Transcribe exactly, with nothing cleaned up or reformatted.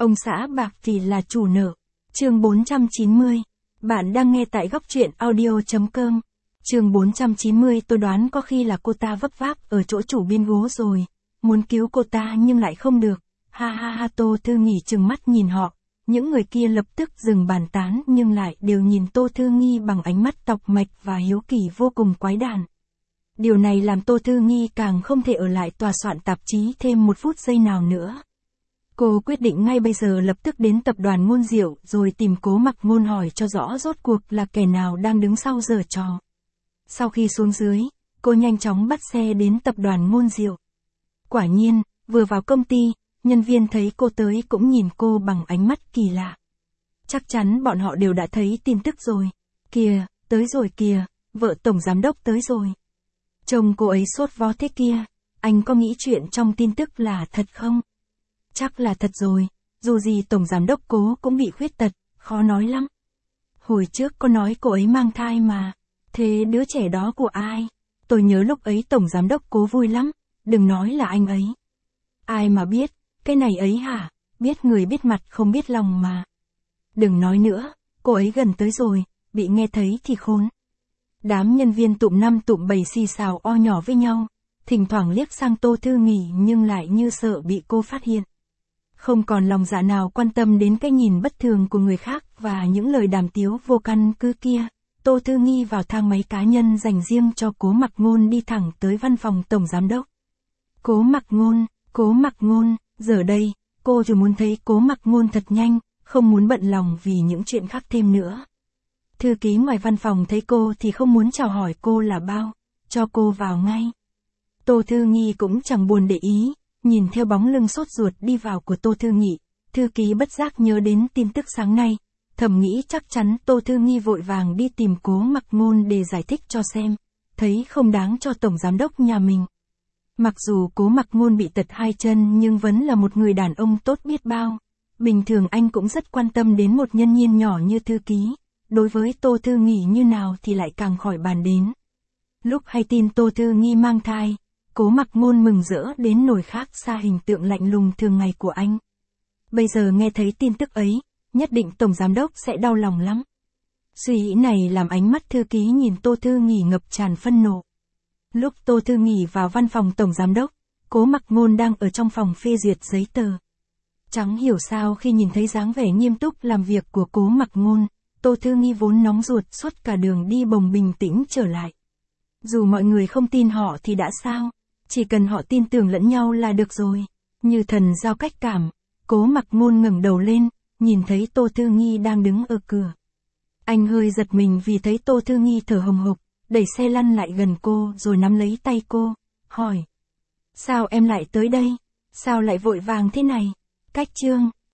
Ông xã bạc thì là chủ nợ. Chương bốn trăm chín mươi. Bạn đang nghe tại góc truyện audio chấm com. Chương bốn trăm chín mươi. Tôi đoán có khi là cô ta vấp váp ở chỗ chủ biên gố rồi. Muốn cứu cô ta nhưng lại không được. Ha ha ha. Tô Thư Nghi trừng mắt nhìn họ. Những người kia lập tức dừng bàn tán nhưng lại đều nhìn Tô Thư Nghi bằng ánh mắt tọc mạch và hiếu kỳ vô cùng quái đản. Điều này làm Tô Thư Nghi càng không thể ở lại tòa soạn tạp chí thêm một phút giây nào nữa. Cô quyết định ngay bây giờ lập tức đến tập đoàn Ngôn Diệu rồi tìm Cố Mặc Ngôn hỏi cho rõ rốt cuộc là kẻ nào đang đứng sau giở trò. Sau khi xuống dưới, cô nhanh chóng bắt xe đến tập đoàn Ngôn Diệu. Quả nhiên, vừa vào công ty, nhân viên thấy cô tới cũng nhìn cô bằng ánh mắt kỳ lạ. Chắc chắn bọn họ đều đã thấy tin tức rồi. Kìa, tới rồi kìa, vợ tổng giám đốc tới rồi. Chồng cô ấy sốt vó thế kia, anh có nghĩ chuyện trong tin tức là thật không? Chắc là thật rồi, dù gì tổng giám đốc Cố cũng bị khuyết tật, khó nói lắm. Hồi trước có nói cô ấy mang thai mà, thế đứa trẻ đó của ai? Tôi nhớ lúc ấy tổng giám đốc Cố vui lắm, đừng nói là anh ấy. Ai mà biết, cái này ấy hả, biết người biết mặt không biết lòng mà. Đừng nói nữa, cô ấy gần tới rồi, bị nghe thấy thì khốn. Đám nhân viên tụm năm tụm bảy xì xào o nhỏ với nhau, thỉnh thoảng liếc sang Tô Thư Nghi nhưng lại như sợ bị cô phát hiện. Không còn lòng dạ nào quan tâm đến cái nhìn bất thường của người khác và những lời đàm tiếu vô căn cứ kia. Tô Thư Nghi vào thang máy cá nhân dành riêng cho Cố Mặc Ngôn đi thẳng tới văn phòng tổng giám đốc. Cố Mặc Ngôn, Cố Mặc Ngôn, giờ đây, cô chỉ muốn thấy Cố Mặc Ngôn thật nhanh, không muốn bận lòng vì những chuyện khác thêm nữa. Thư ký ngoài văn phòng thấy cô thì không muốn chào hỏi cô là bao, cho cô vào ngay. Tô Thư Nghi cũng chẳng buồn để ý, nhìn theo bóng lưng sốt ruột đi vào của Tô Thư Nghi, thư ký bất giác nhớ đến tin tức sáng nay, thầm nghĩ chắc chắn Tô Thư Nghi vội vàng đi tìm Cố Mặc Ngôn để giải thích cho xem, thấy không đáng cho tổng giám đốc nhà mình. Mặc dù Cố Mặc Ngôn bị tật hai chân nhưng vẫn là một người đàn ông tốt biết bao, bình thường anh cũng rất quan tâm đến một nhân viên nhỏ như thư ký, đối với Tô Thư Nghi như nào thì lại càng khỏi bàn đến. Lúc hay tin Tô Thư Nghi mang thai, Cố Mặc Ngôn mừng rỡ đến nỗi khác xa hình tượng lạnh lùng thường ngày của anh. Bây giờ nghe thấy tin tức ấy, nhất định tổng giám đốc sẽ đau lòng lắm. Suy nghĩ này làm ánh mắt thư ký nhìn Tô Thư Nghi ngập tràn phân nộ. Lúc Tô Thư Nghi vào văn phòng tổng giám đốc, Cố Mặc Ngôn đang ở trong phòng phê duyệt giấy tờ. Chẳng hiểu sao khi nhìn thấy dáng vẻ nghiêm túc làm việc của Cố Mặc Ngôn, Tô Thư Nghi vốn nóng ruột suốt cả đường đi bồng bình tĩnh trở lại. Dù mọi người không tin họ thì đã sao, chỉ cần họ tin tưởng lẫn nhau là được rồi. Như thần giao cách cảm, Cố Mặc Ngôn ngẩng đầu lên, nhìn thấy Tô Thư Nghi đang đứng ở cửa. Anh hơi giật mình vì thấy Tô Thư Nghi thở hồng hộc, đẩy xe lăn lại gần cô rồi nắm lấy tay cô, hỏi. Sao em lại tới đây? Sao lại vội vàng thế này? Cách Trương,